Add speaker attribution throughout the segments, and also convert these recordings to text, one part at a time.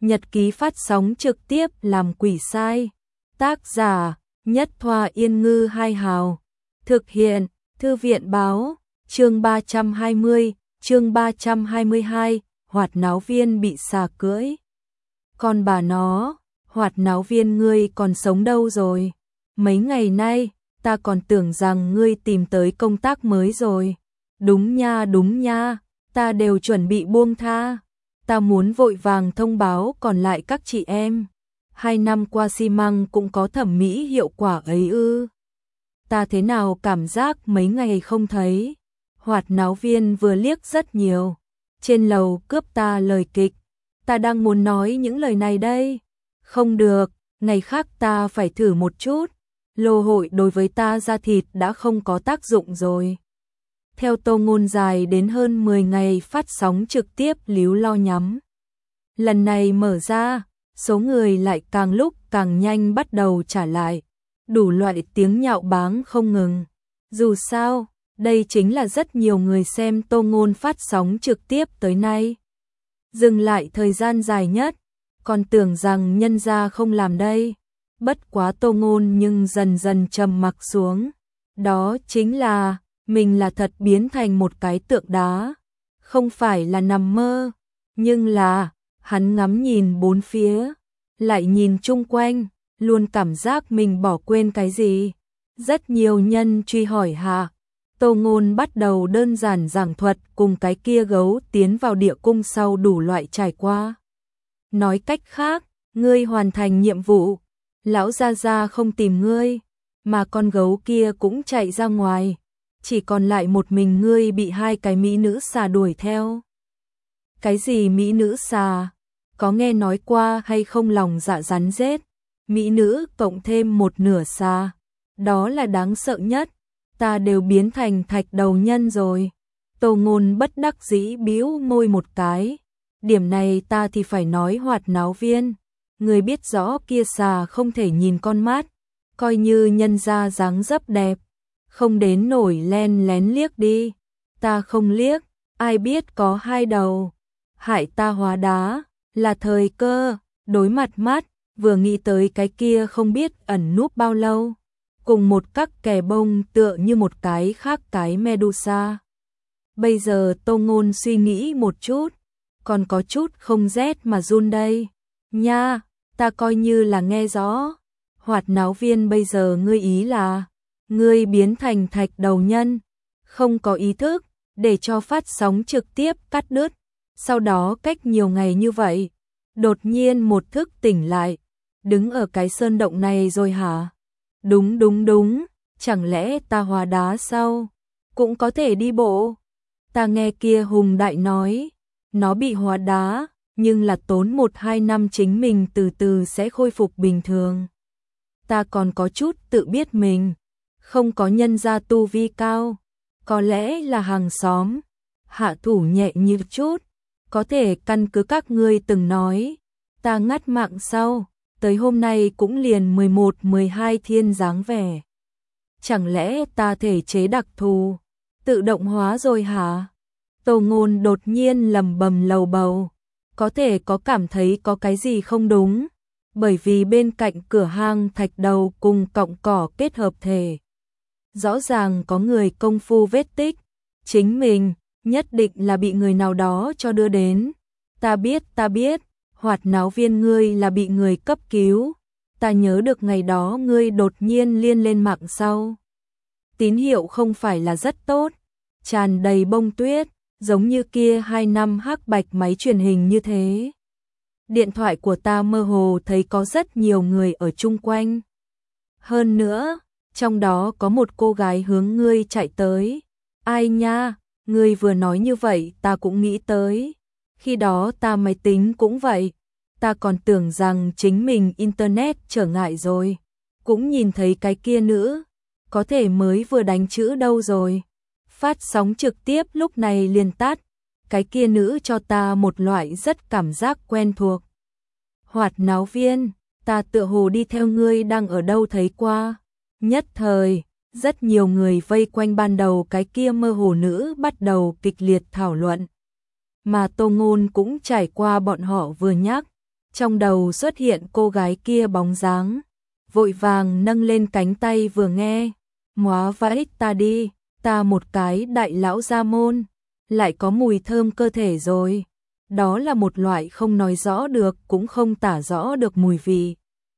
Speaker 1: Nhật ký phát sóng trực tiếp làm quỷ sai. Tác giả: Nhất Thoa Yên Ngư Hai Hào. Thực hiện: Thư viện báo. Chương 320, chương 322, Hoạt náo viên bị xà cưỡi. Con bà nó, Hoạt náo viên ngươi còn sống đâu rồi? Mấy ngày nay, ta còn tưởng rằng ngươi tìm tới công tác mới rồi. Đúng nha, ta đều chuẩn bị buông tha. Ta muốn vội vàng thông báo còn lại các chị em. 2 năm qua xi măng cũng có thẩm mỹ hiệu quả ấy ư? Ta thế nào cảm giác mấy ngày không thấy? Hoạt náo viên vừa liếc rất nhiều. Trên lầu cướp ta lời kịch. Ta đang muốn nói những lời này đây. Không được, ngày khác ta phải thử một chút. Lô hội đối với ta da thịt đã không có tác dụng rồi. Theo Tô Ngôn dài đến hơn 10 ngày phát sóng trực tiếp líu lo nhắm. Lần này mở ra, số người lại càng lúc càng nhanh bắt đầu trả lại. Đủ loại tiếng nhạo báng không ngừng. Dù sao, đây chính là rất nhiều người xem Tô Ngôn phát sóng trực tiếp tới nay. Dừng lại thời gian dài nhất, còn tưởng rằng nhân gia không làm đây. Bất quá Tô Ngôn nhưng dần dần trầm mặc xuống. Đó chính là, mình là thật biến thành một cái tượng đá. Không phải là nằm mơ, nhưng là, hắn ngắm nhìn bốn phía, lại nhìn chung quanh, luôn cảm giác mình bỏ quên cái gì. Rất nhiều nhân truy hỏi hạ. Tô Ngôn bắt đầu đơn giản giảng thuật cùng cái kia gấu tiến vào địa cung sau đủ loại trải qua. Nói cách khác, ngươi hoàn thành nhiệm vụ, lão gia gia không tìm ngươi, mà con gấu kia cũng chạy ra ngoài, chỉ còn lại một mình ngươi bị 2 cái mỹ nữ xà đuổi theo. Cái gì mỹ nữ xà? Có nghe nói qua hay không lòng dạ rắn rết? Mỹ nữ cộng thêm một nửa xà, đó là đáng sợ nhất. Ta đều biến thành thạch đầu nhân rồi. Tô Ngôn bất đắc dĩ bĩu môi một cái. Điểm này ta thì phải nói Hoạt náo viên. Người biết rõ kia xà không thể nhìn con mắt. Coi như nhân ra dáng dấp đẹp. Không đến nổi len lén liếc đi. Ta không liếc. Ai biết có 2 đầu. Hại ta hóa đá. Là thời cơ. Đối mặt mắt. Vừa nghĩ tới cái kia không biết ẩn núp bao lâu. Cùng một các kẻ bông tựa như một cái khác cái Medusa. Bây giờ Tô Ngôn suy nghĩ một chút, còn có chút không rét mà run đây. Nha, ta coi như là nghe rõ. Hoạt náo viên bây giờ ngươi ý là, ngươi biến thành thạch đầu nhân, không có ý thức, để cho phát sóng trực tiếp cắt đứt. Sau đó cách nhiều ngày như vậy, đột nhiên một thức tỉnh lại, đứng ở cái sơn động này rồi hả? Đúng, chẳng lẽ ta hóa đá sao? Cũng có thể đi bộ. Ta nghe kia Hùng Đại nói, nó bị hóa đá, nhưng là tốn 1-2 năm chính mình từ từ sẽ khôi phục bình thường. Ta còn có chút tự biết mình, không có nhân gia tu vi cao, có lẽ là hàng xóm, hạ thủ nhẹ như chút, có thể căn cứ các ngươi từng nói, ta ngắt mạng sau. Tới hôm nay cũng liền 11-12 thiên dáng vẻ. Chẳng lẽ ta thể chế đặc thù, tự động hóa rồi hả? Tô Ngôn đột nhiên lầm bầm lầu bầu, có thể có cảm thấy có cái gì không đúng, bởi vì bên cạnh cửa hang thạch đầu cùng cọng cỏ kết hợp thể. Rõ ràng có người công phu vết tích, chính mình nhất định là bị người nào đó cho đưa đến. Ta biết. Hoạt náo viên ngươi là bị người cấp cứu. Ta nhớ được ngày đó ngươi đột nhiên liên lên mạng sau. Tín hiệu không phải là rất tốt, tràn đầy bông tuyết, giống như kia 2 năm hắc bạch máy truyền hình như thế. Điện thoại của ta mơ hồ thấy có rất nhiều người ở chung quanh. Hơn nữa, trong đó có một cô gái hướng ngươi chạy tới. Ai nha, ngươi vừa nói như vậy ta cũng nghĩ tới. Khi đó ta máy tính cũng vậy, ta còn tưởng rằng chính mình internet trở ngại rồi, cũng nhìn thấy cái kia nữ, có thể mới vừa đánh chữ đâu rồi. Phát sóng trực tiếp lúc này liền tắt, cái kia nữ cho ta một loại rất cảm giác quen thuộc. Hoạt náo viên, ta tựa hồ đi theo ngươi đang ở đâu thấy qua. Nhất thời, rất nhiều người vây quanh ban đầu cái kia mơ hồ nữ bắt đầu kịch liệt thảo luận. Mà Tô Ngôn cũng trải qua bọn họ vừa nhắc, trong đầu xuất hiện cô gái kia bóng dáng, vội vàng nâng lên cánh tay vừa nghe, móa vãi ta đi, ta một cái đại lão gia môn, lại có mùi thơm cơ thể rồi, đó là một loại không nói rõ được cũng không tả rõ được mùi vị.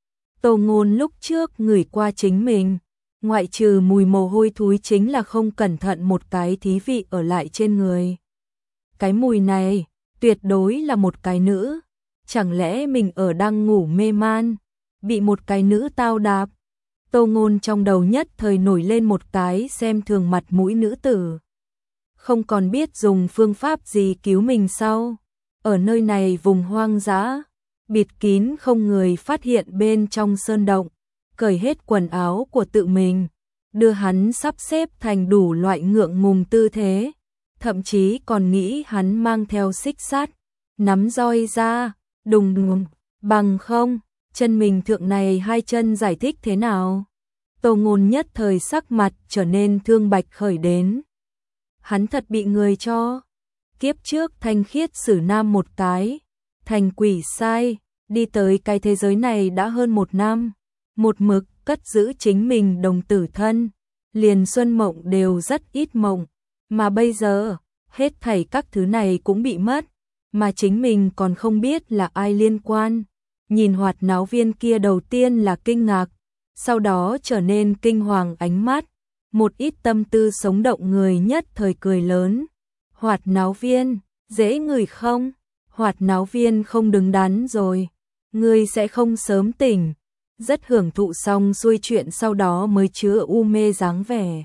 Speaker 1: Tô Ngôn lúc trước ngửi qua chính mình, ngoại trừ mùi mồ hôi thối chính là không cẩn thận một cái thí vị ở lại trên người. Cái mùi này, tuyệt đối là một cái nữ, chẳng lẽ mình ở đang ngủ mê man, bị một cái nữ tao đạp. Tô Ngôn trong đầu nhất thời nổi lên một cái xem thường mặt mũi nữ tử. Không còn biết dùng phương pháp gì cứu mình sau. Ở nơi này vùng hoang dã, bịt kín không người phát hiện bên trong sơn động, cởi hết quần áo của tự mình, đưa hắn sắp xếp thành đủ loại ngượng ngùng tư thế, thậm chí còn nghĩ hắn mang theo xích sắt, nắm roi ra, đùng đùng, bằng không, chân mình thượng này hai chân giải thích thế nào. Tô Ngôn nhất thời sắc mặt trở nên thương bạch khởi đến. Hắn thật bị người cho. Kiếp trước thanh khiết xử nam một cái, thành quỷ sai, đi tới cái thế giới này đã hơn 1 năm, một mực cất giữ chính mình đồng tử thân, liền xuân mộng đều rất ít mộng, mà bây giờ, hết thảy các thứ này cũng bị mất, mà chính mình còn không biết là ai liên quan. Nhìn Hoạt Náo Viên kia đầu tiên là kinh ngạc, sau đó trở nên kinh hoàng ánh mắt, một ít tâm tư sống động người nhất thời cười lớn. Hoạt Náo Viên, dễ ngửi không? Hoạt Náo Viên không đứng đắn rồi, ngươi sẽ không sớm tỉnh. Rất hưởng thụ xong xuôi chuyện sau đó mới chứa u mê dáng vẻ.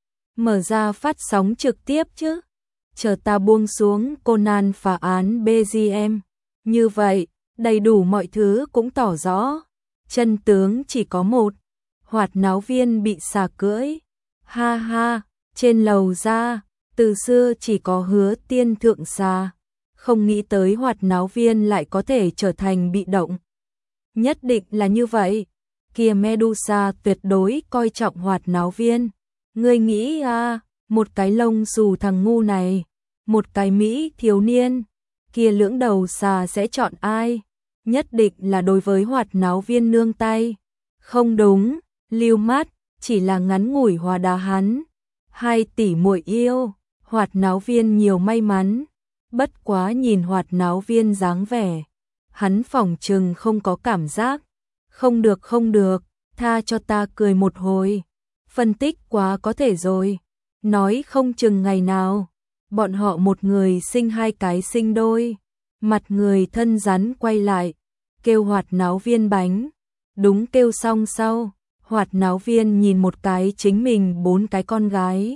Speaker 1: Mở ra phát sóng trực tiếp chứ. Chờ ta buông xuống Conan phá án BGM. Như vậy, đầy đủ mọi thứ cũng tỏ rõ. Chân tướng chỉ có một. Hoạt Náo Viên bị xà cưỡi. Ha ha, trên lầu ra, từ xưa chỉ có Hứa Tiên thượng xà. Không nghĩ tới Hoạt Náo Viên lại có thể trở thành bị động. Nhất định là như vậy. Kia Medusa tuyệt đối coi trọng Hoạt Náo Viên. Ngươi nghĩ à, một cái lông xù thằng ngu này, một cái Mỹ thiếu niên, kia lưỡng đầu xà sẽ chọn ai? Nhất định là đối với Hoạt Náo Viên nương tay. Không đúng, Lưu Mát chỉ là ngắn ngủi hòa đá hắn. 2 tỷ muội yêu, Hoạt Náo Viên nhiều may mắn. Bất quá nhìn Hoạt Náo Viên dáng vẻ, hắn phỏng chừng không có cảm giác. Không được không được, tha cho ta cười một hồi. Phân tích quá có thể rồi. Nói không chừng ngày nào, bọn họ một người sinh 2 cái sinh đôi. Mặt người thân rắn quay lại, kêu Hoạt Náo Viên bánh. Đúng kêu xong sau, Hoạt Náo Viên nhìn một cái chính mình 4 cái con gái.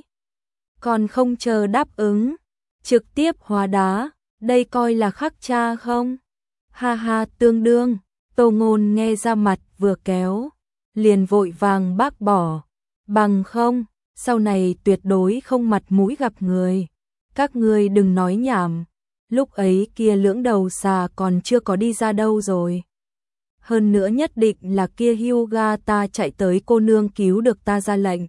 Speaker 1: Còn không chờ đáp ứng, trực tiếp hóa đá, đây coi là khắc cha không? Ha ha tương đương. Tô Ngôn nghe ra mặt vừa kéo, liền vội vàng bác bỏ. Bằng không, sau này tuyệt đối không mặt mũi gặp người. Các ngươi đừng nói nhảm. Lúc ấy kia lưỡng đầu xà còn chưa có đi ra đâu rồi. Hơn nữa nhất định là kia Hyuga ta chạy tới cô nương cứu được ta ra lệnh.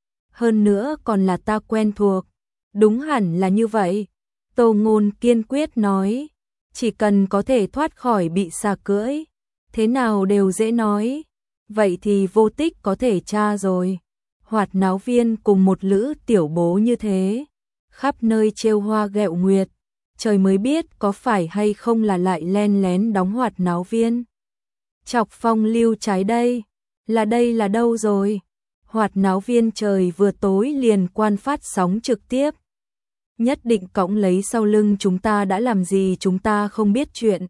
Speaker 1: Hơn nữa còn là ta quen thuộc. Đúng hẳn là như vậy. Tô Ngôn kiên quyết nói. Chỉ cần có thể thoát khỏi bị xà cưỡi, thế nào đều dễ nói. Vậy thì vô tích có thể tra rồi. Hoạt Náo Viên cùng một lữ tiểu bố như thế, khắp nơi trêu hoa ghẹo nguyệt, trời mới biết có phải hay không là lại len lén đóng Hoạt Náo Viên. Chọc phong lưu trái đây là đâu rồi? Hoạt Náo Viên trời vừa tối liền quan phát sóng trực tiếp. Nhất định cõng lấy sau lưng chúng ta đã làm gì chúng ta không biết chuyện.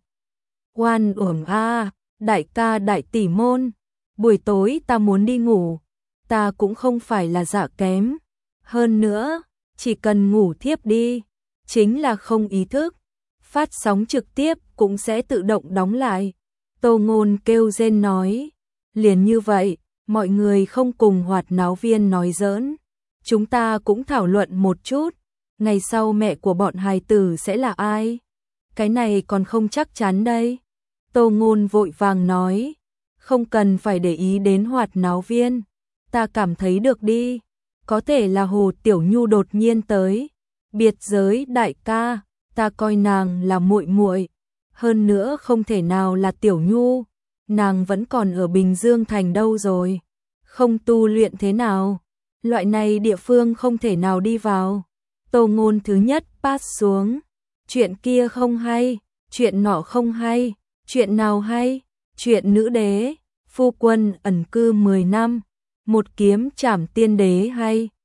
Speaker 1: Oan uổng a, đại ca đại tỷ môn, buổi tối ta muốn đi ngủ, ta cũng không phải là dạ kém. Hơn nữa, chỉ cần ngủ thiếp đi, chính là không ý thức. Phát sóng trực tiếp cũng sẽ tự động đóng lại. Tô Ngôn kêu rên nói. Liền như vậy, mọi người không cùng Hoạt Náo Viên nói giỡn. Chúng ta cũng thảo luận một chút. Ngày sau mẹ của bọn hài tử sẽ là ai? Cái này còn không chắc chắn đây. Tô Ngôn vội vàng nói. Không cần phải để ý đến Hoạt Náo Viên. Ta cảm thấy được đi. Có thể là Hồ Tiểu Nhu đột nhiên tới. Biệt giới đại ca, ta coi nàng là muội muội. hơn nữa không thể nào là Tiểu Nhu, nàng vẫn còn ở Bình Dương thành đâu rồi, không tu luyện thế nào, loại này địa phương không thể nào đi vào. Tô Ngôn thứ nhất pass xuống, chuyện kia không hay, chuyện nọ không hay, chuyện nào hay, chuyện nữ đế, phu quân ẩn cư 10 năm, một kiếm trảm tiên đế hay.